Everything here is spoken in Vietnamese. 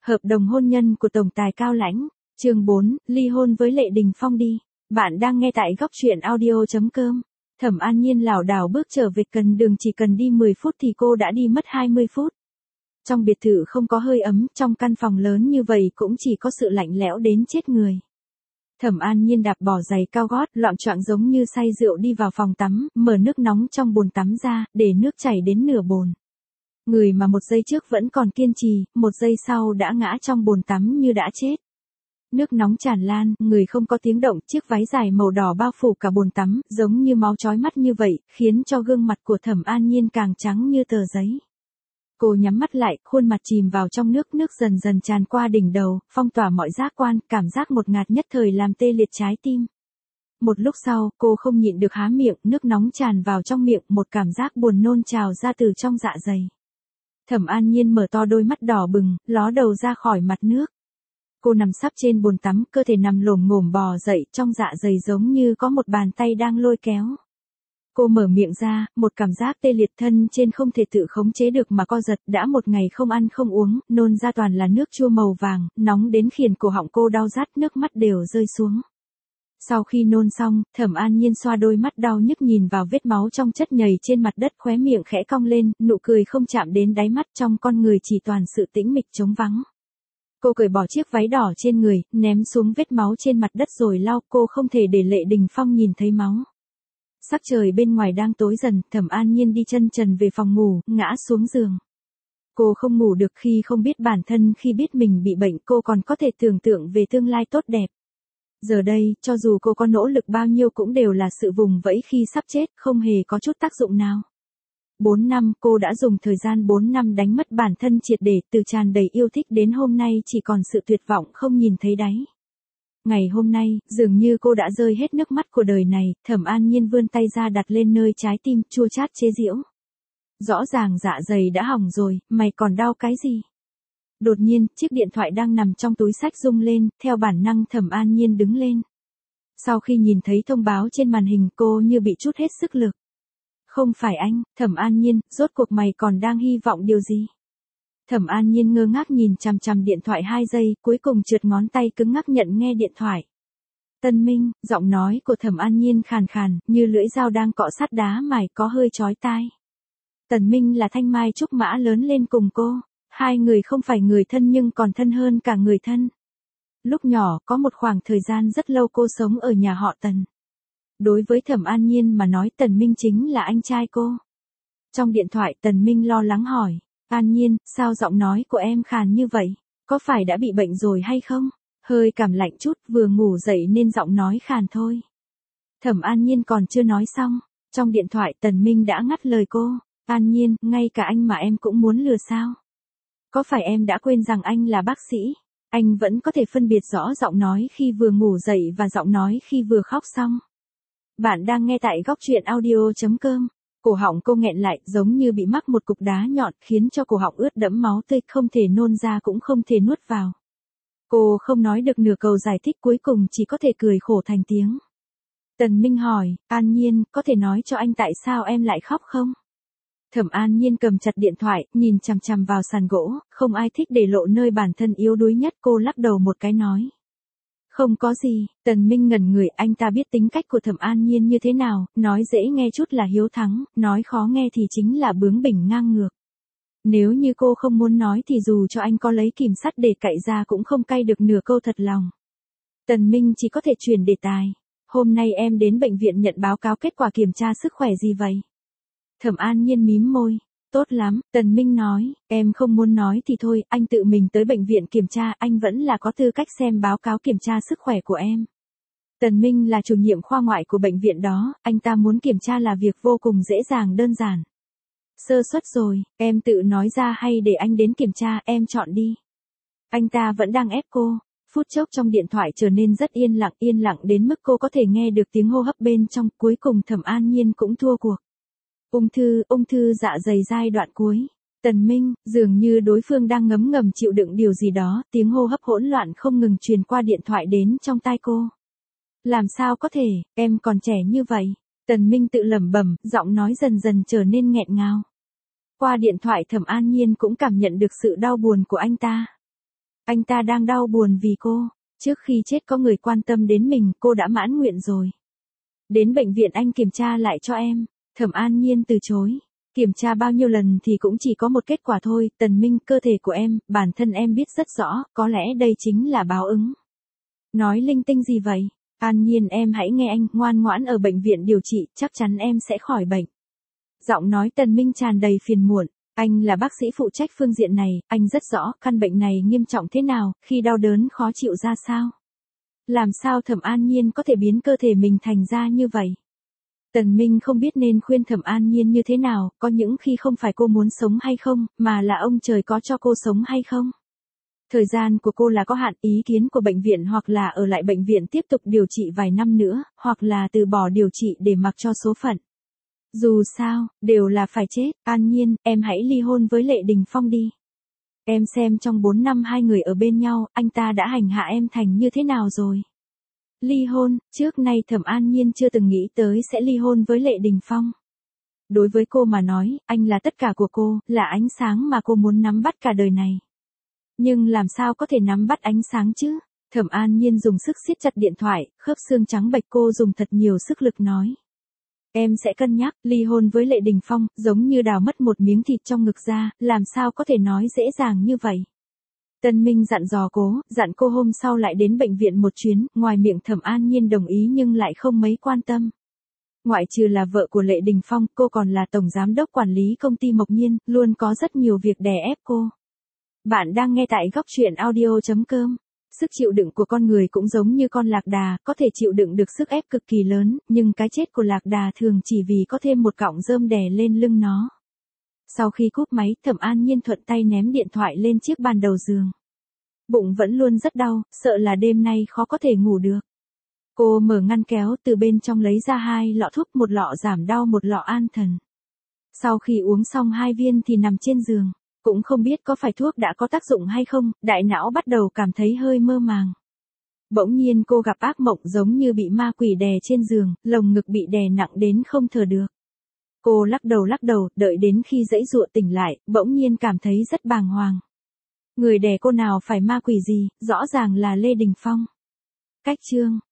Hợp đồng hôn nhân của tổng tài Cao Lãnh, chương 4, ly hôn với Lệ Đình Phong đi. Bạn đang nghe tại góc truyện audio.com. Thẩm An Nhiên lảo đảo bước trở về cần đường, chỉ cần đi 10 phút thì cô đã đi mất 20 phút. Trong biệt thự không có hơi ấm, trong căn phòng lớn như vậy cũng chỉ có sự lạnh lẽo đến chết người. Thẩm An Nhiên đạp bỏ giày cao gót, loạng choạng giống như say rượu đi vào phòng tắm, mở nước nóng trong bồn tắm ra, để nước chảy đến nửa bồn. Người mà một giây trước vẫn còn kiên trì, một giây sau đã ngã trong bồn tắm như đã chết. Nước nóng tràn lan, người không có tiếng động, chiếc váy dài màu đỏ bao phủ cả bồn tắm, giống như máu chói mắt như vậy, khiến cho gương mặt của Thẩm An Nhiên càng trắng như tờ giấy. Cô nhắm mắt lại, khuôn mặt chìm vào trong nước, nước dần dần tràn qua đỉnh đầu, phong tỏa mọi giác quan, cảm giác ngột ngạt nhất thời làm tê liệt trái tim. Một lúc sau, cô không nhịn được há miệng, nước nóng tràn vào trong miệng, một cảm giác buồn nôn trào ra từ trong dạ dày. Thẩm An Nhiên mở to đôi mắt đỏ bừng, ló đầu ra khỏi mặt nước. Cô nằm sấp trên bồn tắm, cơ thể nằm lồm ngổm bò dậy, trong dạ dày giống như có một bàn tay đang lôi kéo. Cô mở miệng ra, một cảm giác tê liệt thân trên không thể tự khống chế được mà co giật, đã một ngày không ăn không uống, nôn ra toàn là nước chua màu vàng, nóng đến khiến cổ họng cô đau rát, nước mắt đều rơi xuống. Sau khi nôn xong, Thẩm An Nhiên xoa đôi mắt đau nhức nhìn vào vết máu trong chất nhầy trên mặt đất, khóe miệng khẽ cong lên, nụ cười không chạm đến đáy mắt, trong con người chỉ toàn sự tĩnh mịch trống vắng. Cô cởi bỏ chiếc váy đỏ trên người, ném xuống vết máu trên mặt đất rồi lau, cô không thể để Lệ Đình Phong nhìn thấy máu. Sắc trời bên ngoài đang tối dần, Thẩm An Nhiên đi chân trần về phòng ngủ, ngã xuống giường. Cô không ngủ được khi không biết bản thân, khi biết mình bị bệnh, cô còn có thể tưởng tượng về tương lai tốt đẹp. Giờ đây, cho dù cô có nỗ lực bao nhiêu cũng đều là sự vùng vẫy khi sắp chết, không hề có chút tác dụng nào. 4 năm, cô đã dùng thời gian 4 năm đánh mất bản thân triệt để, từ tràn đầy yêu thích đến hôm nay chỉ còn sự tuyệt vọng không nhìn thấy đáy. Ngày hôm nay, dường như cô đã rơi hết nước mắt của đời này, Thẩm An Nhiên vươn tay ra đặt lên nơi trái tim, chua chát chế giễu. Rõ ràng dạ dày đã hỏng rồi, mày còn đau cái gì? Đột nhiên, chiếc điện thoại đang nằm trong túi xách rung lên, theo bản năng Thẩm An Nhiên đứng lên. Sau khi nhìn thấy thông báo trên màn hình, cô như bị trút hết sức lực. Không phải anh, Thẩm An Nhiên, rốt cuộc mày còn đang hy vọng điều gì? Thẩm An Nhiên ngơ ngác nhìn chằm chằm điện thoại 2 giây, cuối cùng trượt ngón tay cứng ngắc nhận nghe điện thoại. Tân Minh, giọng nói của Thẩm An Nhiên khàn khàn, như lưỡi dao đang cọ sát đá mài, có hơi chói tai. Tần Minh là thanh mai trúc mã lớn lên cùng cô. Hai người không phải người thân nhưng còn thân hơn cả người thân. Lúc nhỏ, có một khoảng thời gian rất lâu cô sống ở nhà họ Tần. Đối với Thẩm An Nhiên mà nói, Tần Minh chính là anh trai cô. Trong điện thoại, Tần Minh lo lắng hỏi, An Nhiên, sao giọng nói của em khàn như vậy? Có phải đã bị bệnh rồi hay không? Hơi cảm lạnh chút, vừa ngủ dậy nên giọng nói khàn thôi. Thẩm An Nhiên còn chưa nói xong, trong điện thoại Tần Minh đã ngắt lời cô. An Nhiên, ngay cả anh mà em cũng muốn lừa sao? Có phải em đã quên rằng anh là bác sĩ? Anh vẫn có thể phân biệt rõ giọng nói khi vừa ngủ dậy và giọng nói khi vừa khóc xong. Bạn đang nghe tại góc truyện audio.com. Cổ họng cô nghẹn lại, giống như bị mắc một cục đá nhọn, khiến cho cổ họng ướt đẫm máu tươi, không thể nôn ra cũng không thể nuốt vào. Cô không nói được nửa câu giải thích, cuối cùng chỉ có thể cười khổ thành tiếng. Tần Minh hỏi, An Nhiên, có thể nói cho anh tại sao em lại khóc không? Thẩm An Nhiên cầm chặt điện thoại, nhìn chằm chằm vào sàn gỗ, không ai thích để lộ nơi bản thân yếu đuối nhất, cô lắc đầu một cái nói. Không có gì. Tần Minh ngẩn người, anh ta biết tính cách của Thẩm An Nhiên như thế nào, nói dễ nghe chút là hiếu thắng, nói khó nghe thì chính là bướng bỉnh ngang ngược. Nếu như cô không muốn nói thì dù cho anh có lấy kìm sắt để cạy ra cũng không cay được nửa câu thật lòng. Tần Minh chỉ có thể chuyển đề tài. Hôm nay em đến bệnh viện nhận báo cáo kết quả kiểm tra sức khỏe gì vậy? Thẩm An Nhiên mím môi. Tốt lắm, Tần Minh nói, em không muốn nói thì thôi, anh tự mình tới bệnh viện kiểm tra, anh vẫn là có tư cách xem báo cáo kiểm tra sức khỏe của em. Tần Minh là chủ nhiệm khoa ngoại của bệnh viện đó, anh ta muốn kiểm tra là việc vô cùng dễ dàng đơn giản. Sơ suất rồi, em tự nói ra hay để anh đến kiểm tra, em chọn đi. Anh ta vẫn đang ép cô. Phút chốc trong điện thoại trở nên rất yên lặng đến mức cô có thể nghe được tiếng hô hấp bên trong, cuối cùng Thẩm An Nhiên cũng thua cuộc. Ung thư dạ dày giai đoạn cuối. Tần Minh, dường như đối phương đang ngấm ngầm chịu đựng điều gì đó, tiếng hô hấp hỗn loạn không ngừng truyền qua điện thoại đến trong tai cô. Làm sao có thể, em còn trẻ như vậy. Tần Minh tự lẩm bẩm, giọng nói dần dần trở nên nghẹn ngào. Qua điện thoại Thẩm An Nhiên cũng cảm nhận được sự đau buồn của anh ta. Anh ta đang đau buồn vì cô. Trước khi chết có người quan tâm đến mình, cô đã mãn nguyện rồi. Đến bệnh viện anh kiểm tra lại cho em. Thẩm An Nhiên từ chối. Kiểm tra bao nhiêu lần thì cũng chỉ có một kết quả thôi, Tần Minh, cơ thể của em, bản thân em biết rất rõ, có lẽ đây chính là báo ứng. Nói linh tinh gì vậy? An Nhiên, em hãy nghe anh, ngoan ngoãn ở bệnh viện điều trị, chắc chắn em sẽ khỏi bệnh. Giọng nói Tần Minh tràn đầy phiền muộn. Anh là bác sĩ phụ trách phương diện này, anh rất rõ căn bệnh này nghiêm trọng thế nào, khi đau đớn khó chịu ra sao. Làm sao Thẩm An Nhiên có thể biến cơ thể mình thành ra như vậy? Tần Minh không biết nên khuyên Thẩm An Nhiên như thế nào, có những khi không phải cô muốn sống hay không, mà là ông trời có cho cô sống hay không. Thời gian của cô là có hạn, ý kiến của bệnh viện hoặc là ở lại bệnh viện tiếp tục điều trị vài năm nữa, hoặc là từ bỏ điều trị để mặc cho số phận. Dù sao, đều là phải chết. An Nhiên, em hãy ly hôn với Lệ Đình Phong đi. Em xem trong 4 năm hai người ở bên nhau, anh ta đã hành hạ em thành như thế nào rồi. Ly hôn, trước nay Thẩm An Nhiên chưa từng nghĩ tới sẽ ly hôn với Lệ Đình Phong. Đối với cô mà nói, anh là tất cả của cô, là ánh sáng mà cô muốn nắm bắt cả đời này. Nhưng làm sao có thể nắm bắt ánh sáng chứ? Thẩm An Nhiên dùng sức siết chặt điện thoại, khớp xương trắng bệch, cô dùng thật nhiều sức lực nói. Em sẽ cân nhắc, ly hôn với Lệ Đình Phong, giống như đào mất một miếng thịt trong ngực ra, làm sao có thể nói dễ dàng như vậy. Tân Minh dặn dò dặn cô hôm sau lại đến bệnh viện một chuyến, ngoài miệng Thẩm An Nhiên đồng ý nhưng lại không mấy quan tâm. Ngoại trừ là vợ của Lệ Đình Phong, cô còn là tổng giám đốc quản lý công ty Mộc Nhiên, luôn có rất nhiều việc đè ép cô. Bạn đang nghe tại góc truyện audio.com. Sức chịu đựng của con người cũng giống như con lạc đà, có thể chịu đựng được sức ép cực kỳ lớn, nhưng cái chết của lạc đà thường chỉ vì có thêm một cọng rơm đè lên lưng nó. Sau khi cúp máy, Thẩm An Nhiên thuận tay ném điện thoại lên chiếc bàn đầu giường. Bụng vẫn luôn rất đau, sợ là đêm nay khó có thể ngủ được. Cô mở ngăn kéo, từ bên trong lấy ra 2 lọ thuốc, một lọ giảm đau, một lọ an thần. Sau khi uống xong 2 viên thì nằm trên giường. Cũng không biết có phải thuốc đã có tác dụng hay không, đại não bắt đầu cảm thấy hơi mơ màng. Bỗng nhiên cô gặp ác mộng, giống như bị ma quỷ đè trên giường, lồng ngực bị đè nặng đến không thở được. Cô lắc đầu, đợi đến khi giãy giụa tỉnh lại, bỗng nhiên cảm thấy rất bàng hoàng. Người đè cô nào phải ma quỷ gì, rõ ràng là Lê Đình Phong. Cách chương